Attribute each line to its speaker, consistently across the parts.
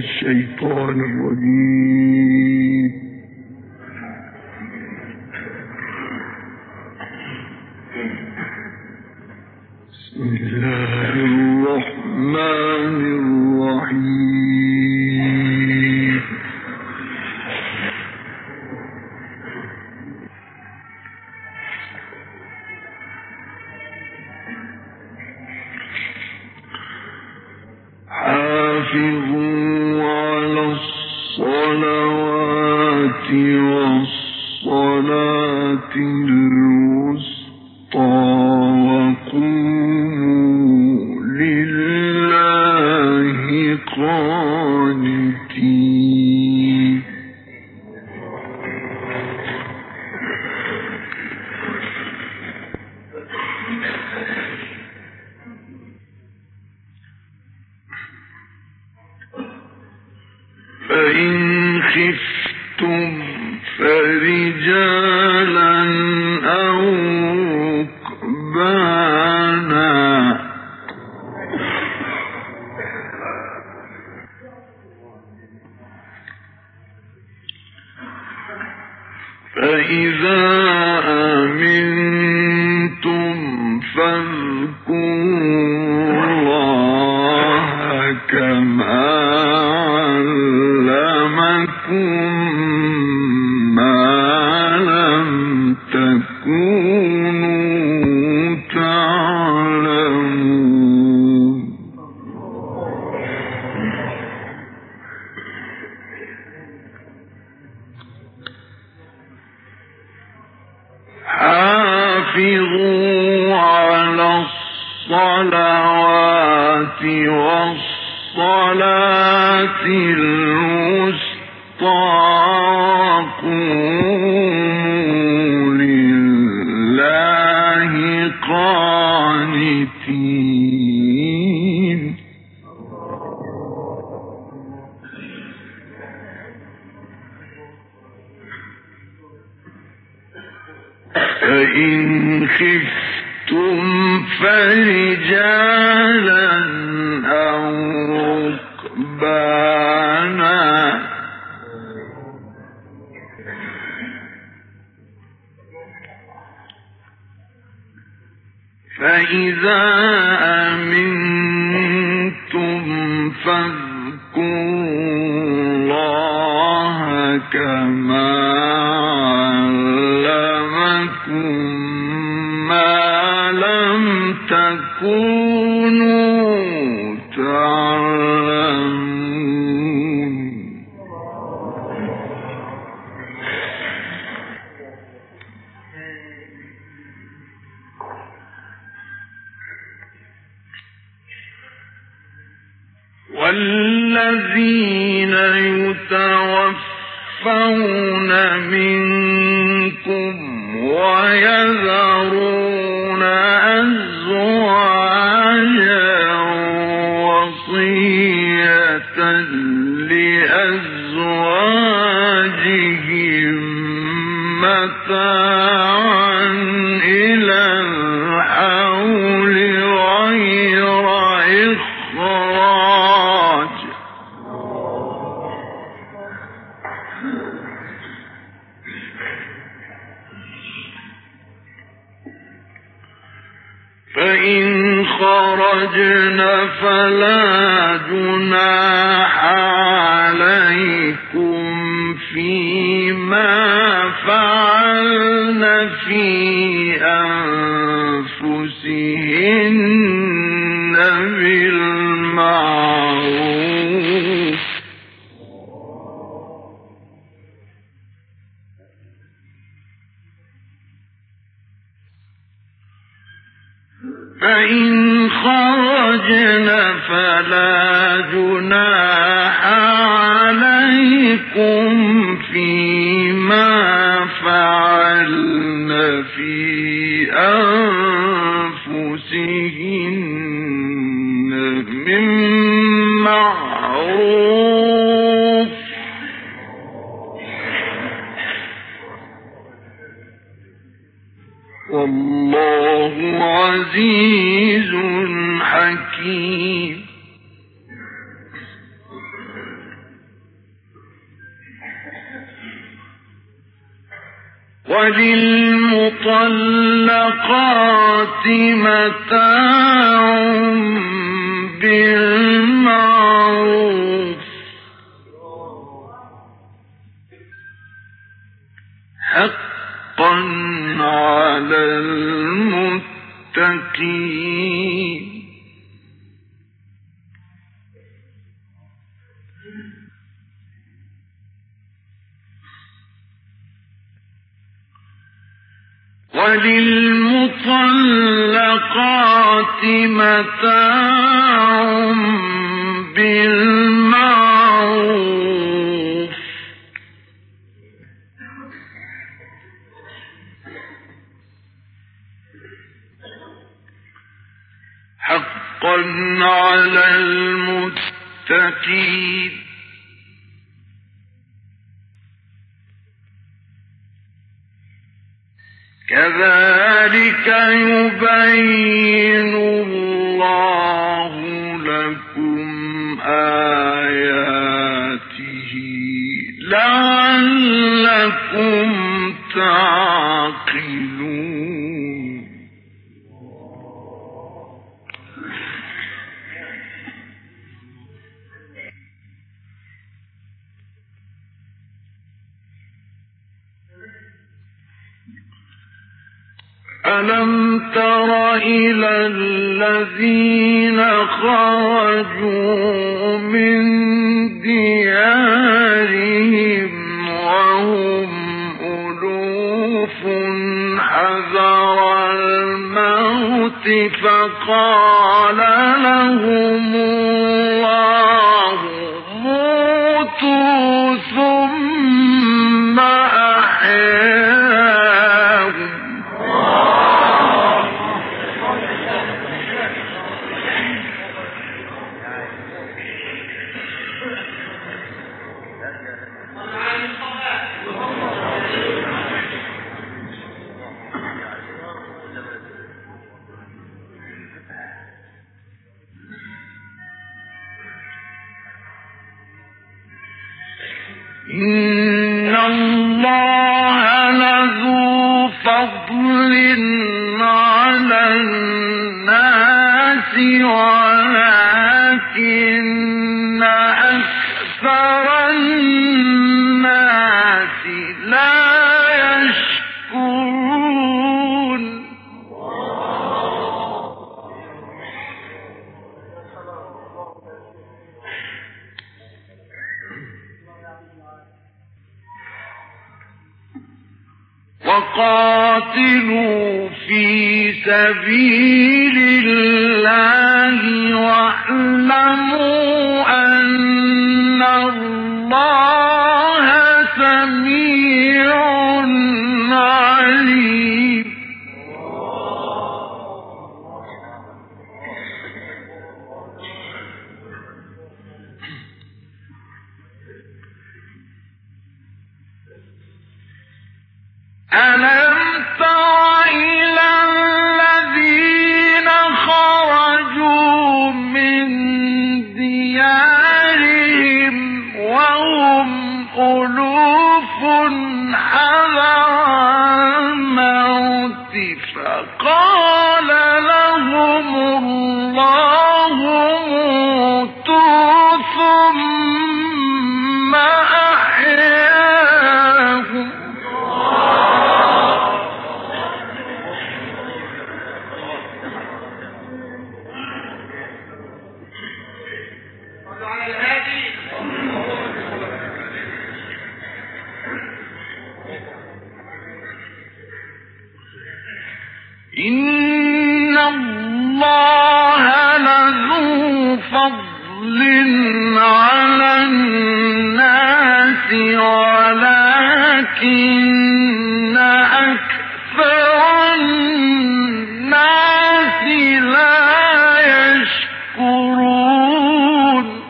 Speaker 1: الشيطان الرجيم. بسم الله الرحمن الرحيم. حافظوا على الصلوات والصلاة الوسطى وقوموا لله قانتين. فإن خفتم فرجالا أو ركبانا فإذا أمنتم فاذكروا الله كما علمكم ما لم تكونوا تعلمون. حافظوا على الصلوات والصلاة الوسطى وقوموا لله قانتين. فإن خفتم فرجالا أو ركبانا فإذا أمنتم فاذكروا الله كما علمكم ما لم تكونوا تعلمون. والذين يتوفون منكم ويذرون أزواجا وصية لأزواجهم متاعا إلى الحول غير إخراج فإن خرجن فلا جناح عليكم فيما فعلن في أنفسهن بالمعروف فإن خرجن فلا جناح عليكم فيما فعلن في أنفسهن من معروف والله عزيز حكيم. وللمطلقات متاع بالمعروف حقا على المتقين وللمطلقات متاع بالمعروف حقا على المتقين كذلك يبين الله لكم آياته لعلكم تعقلون ألم تر إلى الذين خرجوا من ديارهم وهم ألوف حذر الموت فقال لهم الله موتوا ثم أحياهم إن الله لذو فضل على الناس ولكن أكثر الناس لا يشكرون وقاتلوا في سبيل الله واعلموا أن الله سميع عليم ألم تر إلى الذين خرجوا من ديارهم وهم ألوف حذر الموت فقال لهم الله موتوا ثم أحياهم إن الله لذو فضل على الناس ولكن أكثر الناس لا يشكرون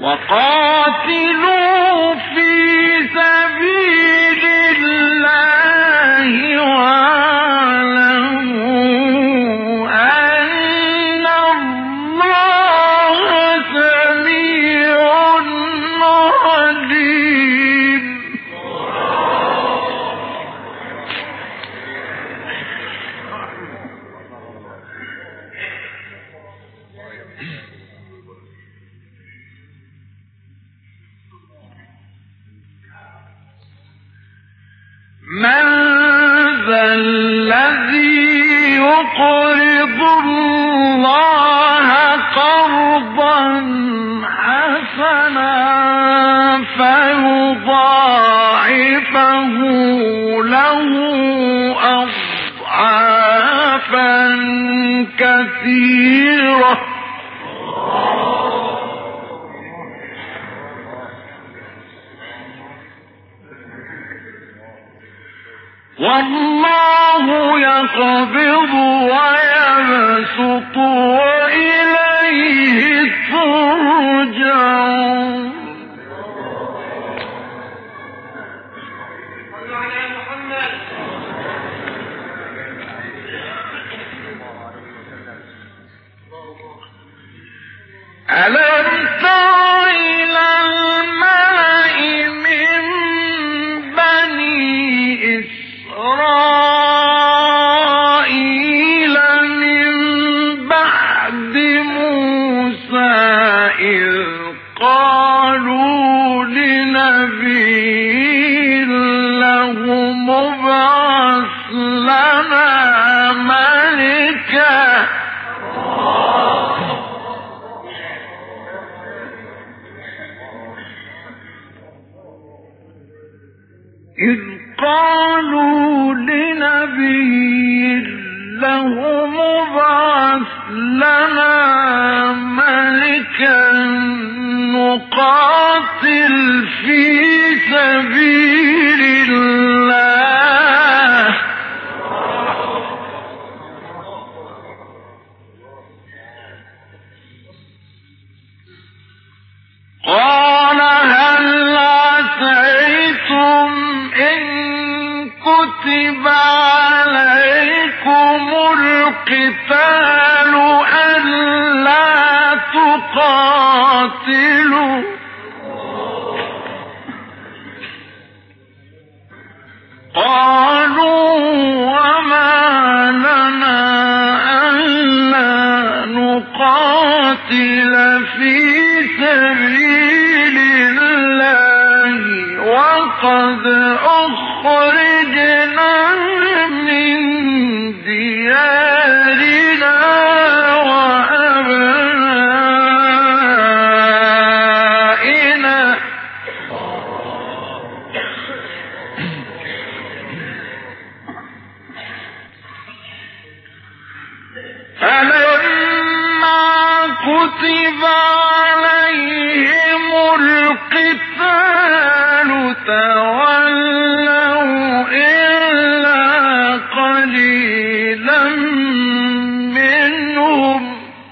Speaker 1: وقاتلوا في سبيل الله من ذا الذي يقرض الله قرضا حسنا فيضاعفه له أضعافا كثيرة والله يقبض ويبسط وإليه ترجعون. ألم تر إلى الملأ من بني إسرائيل من بعد موسى إذ قالوا لنبي له مبعث لنا ملكا إذ قالوا لنبي له مبعث لنا ملكا نقاتل في سبيل الله قال هل عسيتم إن كتب عليكم القتال ألا تقاتلوا قالوا وما لنا ألا نقاتل في سبيل الله وقد أخرجنا من ديارنا وأبنائنا فلما كتب عليهم القتال تولوا إلا قليلا منهم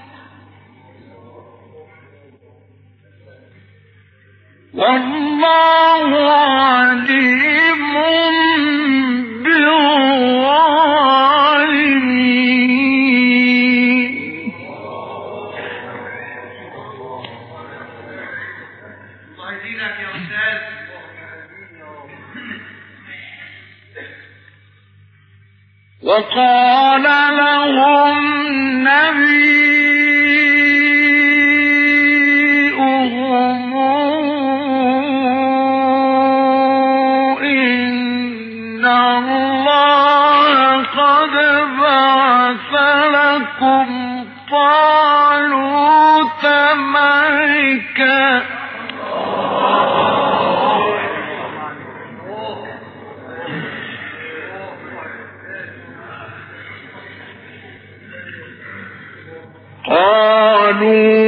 Speaker 1: والله عليم بالظالمين. وقال لهم نبيهم إن الله قد بعث لكم طالوت ملكا قالوا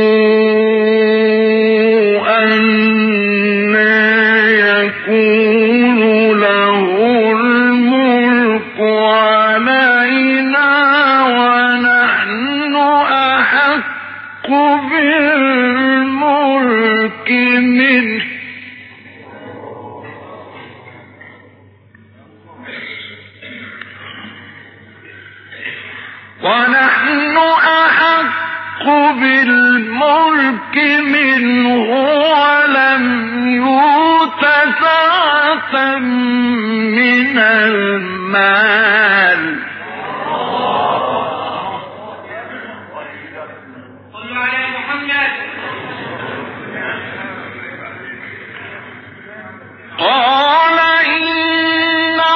Speaker 1: أنى يكون له الملك علينا ونحن أحق بالملك منه ولم يؤت سعة من المال قال إن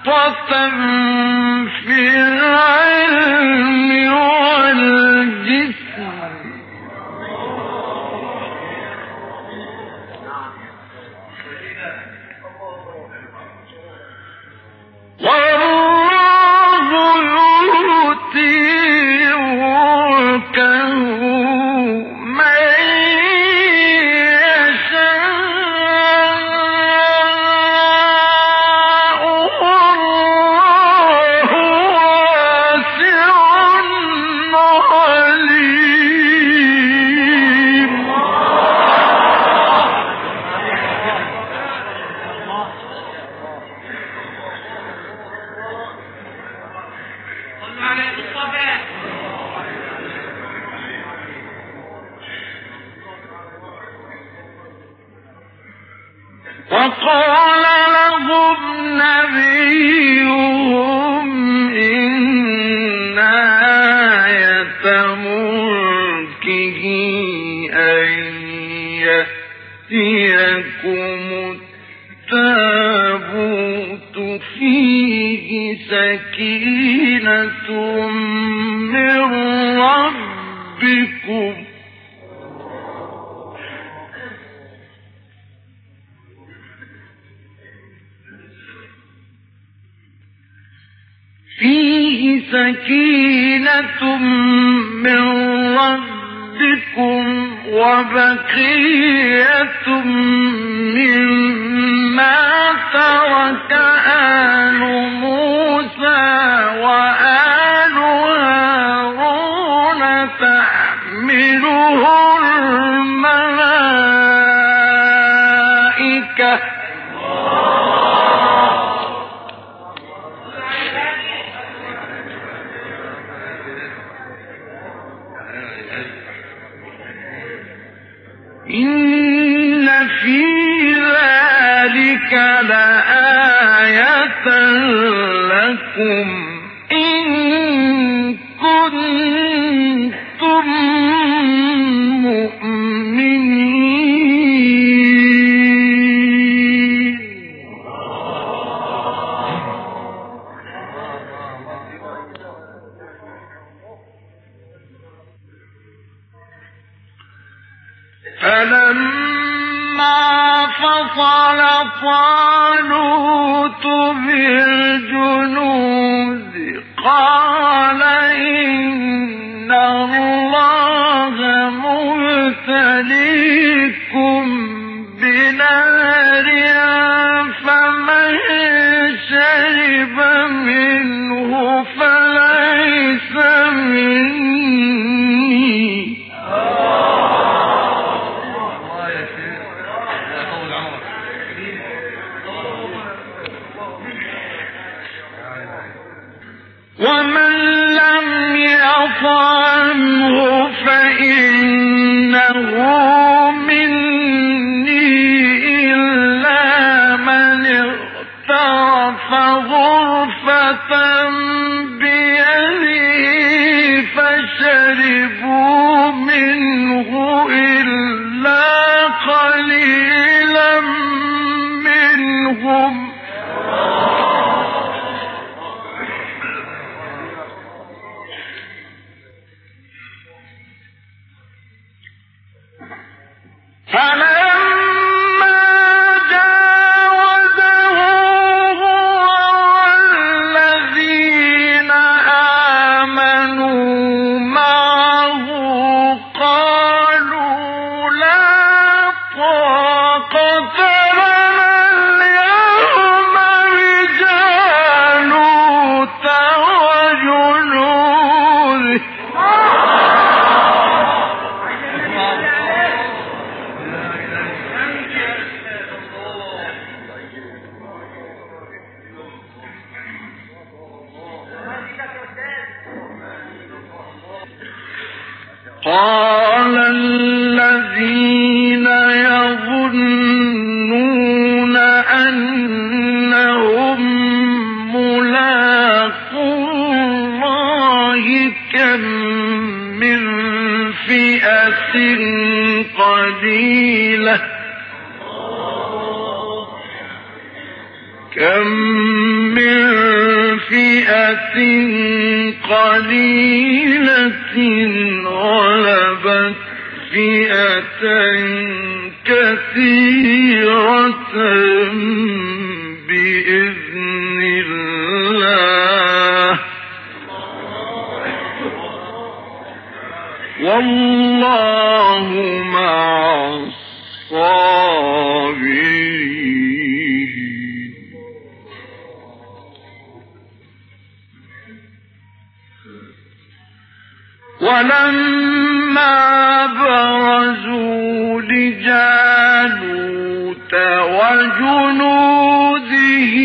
Speaker 1: بسطة في العلم والجسم والله يؤتي ملكه من يشاء والله واسع عليم. وقال لهم نبيهم إن آية ملكه أن يأتيكم التابوت فيه سكينة من ربكم وبقية مما ترك آل موسى وآل هارون تحمله الملائكة إن في ذلك لآية لكم إن كنتم مؤمنين. فلما فصل طالوت بالجنود قال إن الله مبتليكم بنهر فمن شرب منه فليس مني ومن لم يطعمه فإنه مني إلا من اغترف غرفة بيده فشربوا منه إلا قليلا منهم فلما جاوزه هو والذين آمنوا معه قالوا لا طاقة لنا اليوم بجالوت وجنوده قال الذين يظنون أنهم ملاقو الله كم من فئة قليلة فئة قليلة غلبت فئة كثيرة بإذن الله والله مع الصابرين. ولما برزوا لجالوت وجنوده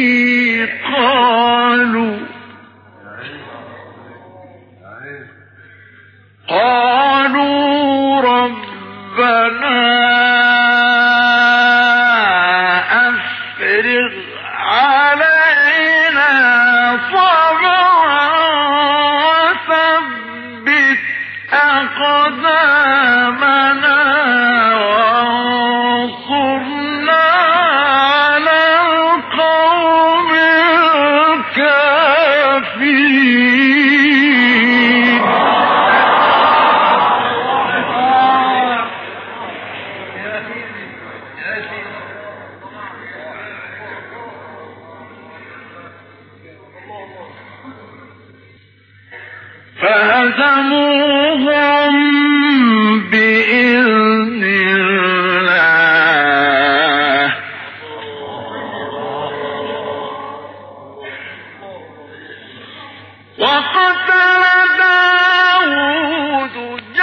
Speaker 1: قالوا ربنا أفرغ علينا صبرا وثبت أقدامنا وانصرنا على القوم الكافرين. فهزموهم بإذن الله وقتل داود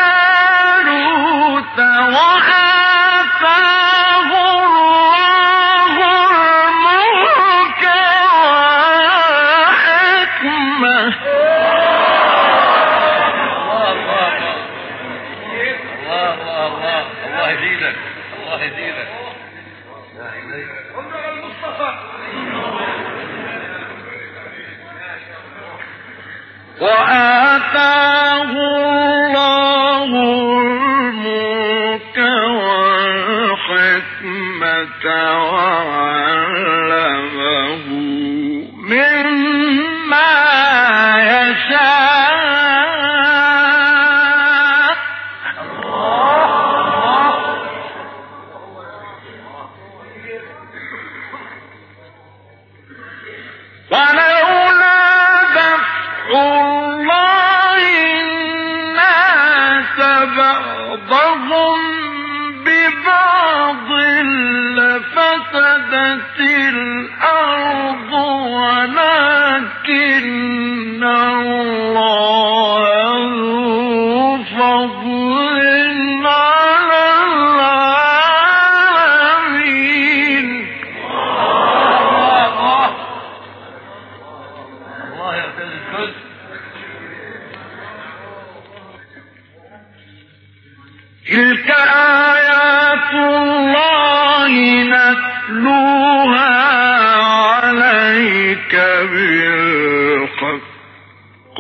Speaker 1: جالوت وآتاه الله الملك والحكمة وآتاه الله الملك والحكمة وعلمه مما يشاء ولولا دفع الله الناس بعضهم ببعض لفسدت الأرض ولكن الله ذو فضل على العالمين. تلك آيات الله نتلوها عليك بالحق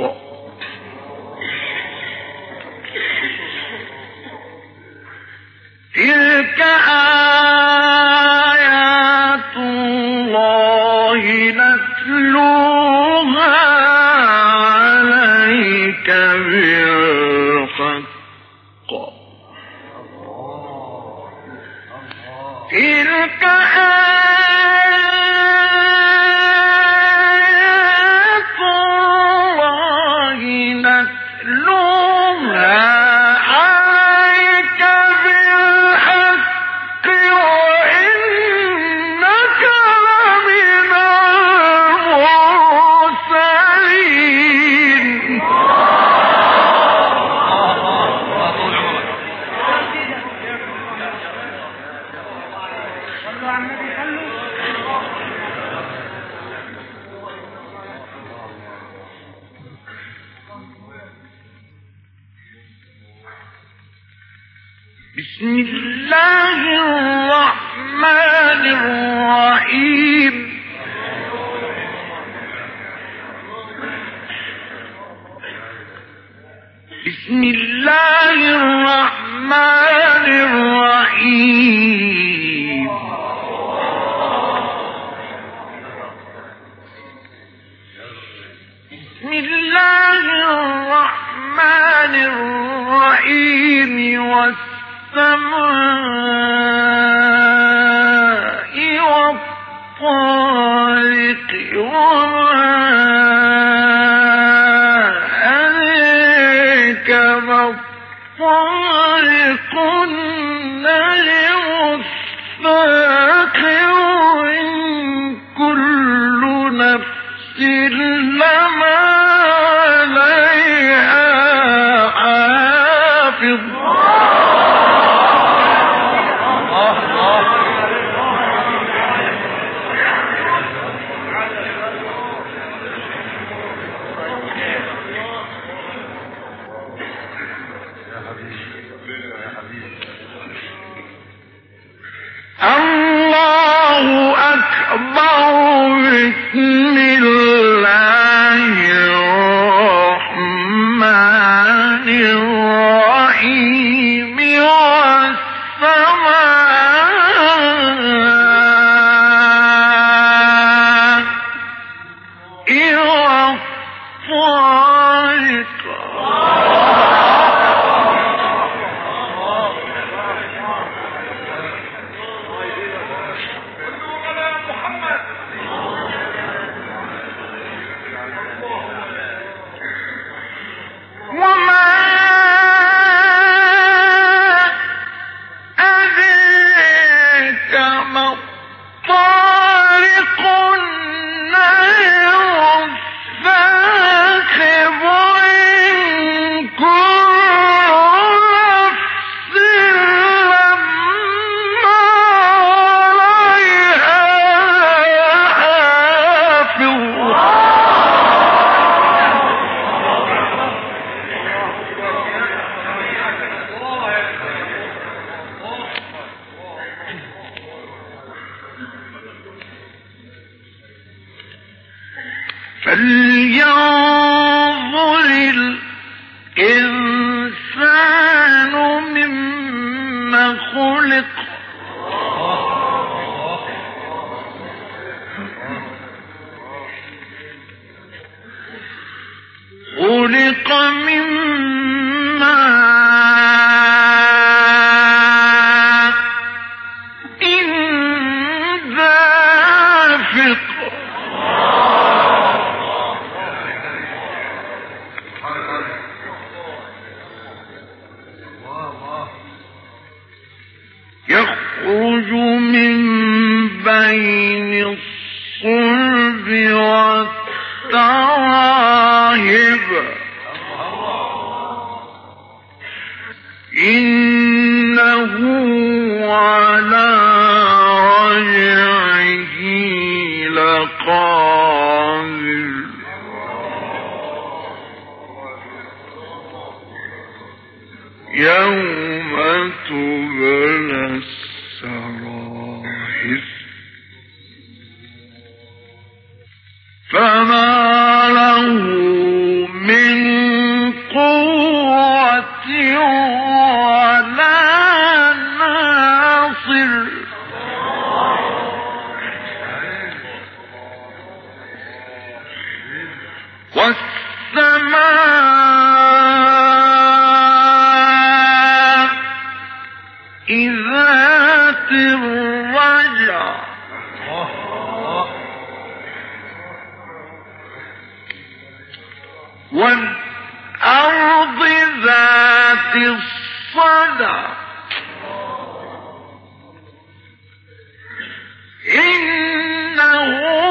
Speaker 1: تلك آيات الله نتلوها عليك بالحق تلك آيات الله نتلوها عليك بالحق وإنك لمن المرسلين. بسم الله الرحمن الرحيم. بسم الله الرحمن الرحيم. الله الرحمن الرحيم والسماء والطارق وما أدراك ما الطارق النجم الثاقب إن كل نفس لما عليها حافظ الله أكبر بسم الله الرحمن الرحيم فلينظر الإنسان مما خلق خلق من ماء دافق يخرج من بين الصلب والتراهب إنه على رجعه لقادر يوم تبلى السرائر فما له من قوة ولا ناصر والسماء ذات الرجع والأرض ذات الصدع إنه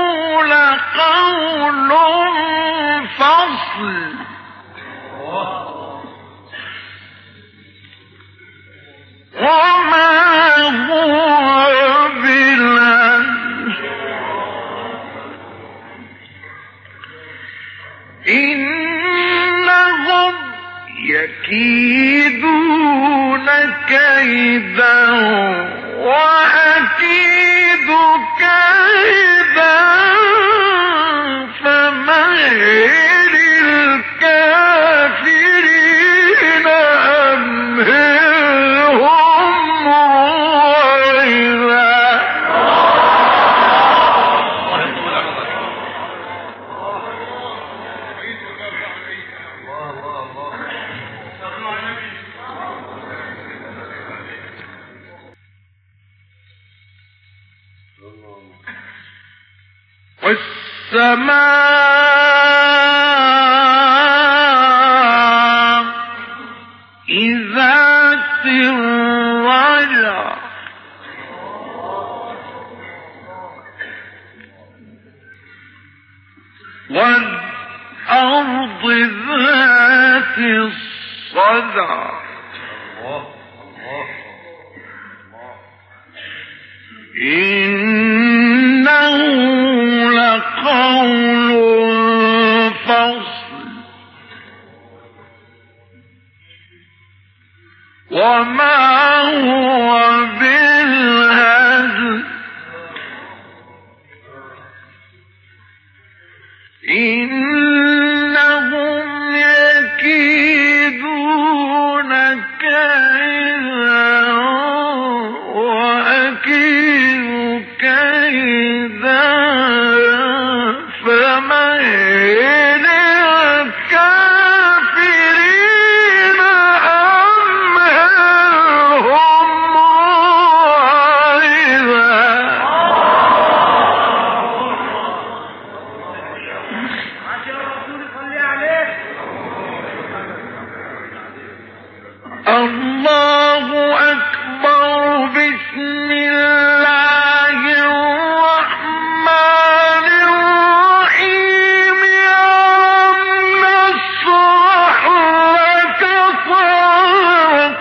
Speaker 1: لقول فصل وما هو بالهزل إنهم يكيدون كيدا وأكيد كيدا فمهل الكافرين أمهلهم رويدا والسماء ذات الرجع والأرض ذات الصدع إنه لقول فصل وما هو بالهزل إنهم يكيدون كيدا وأكيد كيدا فمهل الكافرين أمهلهم رويدا. الله أكبر. بسم الله الرحمن الرحيم. ألم نشرح لك صدرك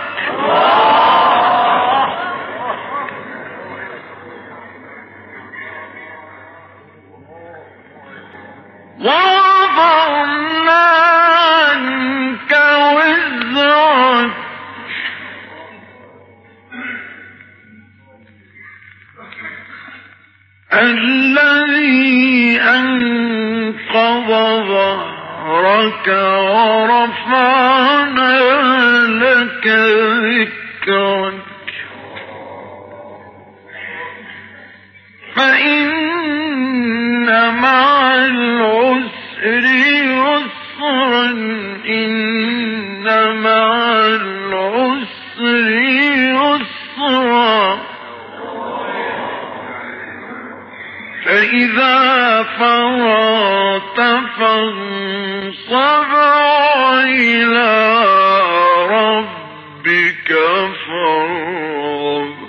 Speaker 1: ووضعنا عنك وزرك الذي أنقض ظهرك ورفعنا لك ذكرك فإن مع العسر يسرا إن مع العسر يسرا فإذا فرغت فانصب إلى ربك فارغب.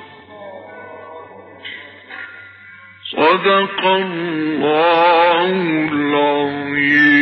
Speaker 1: صدق الله العظيم.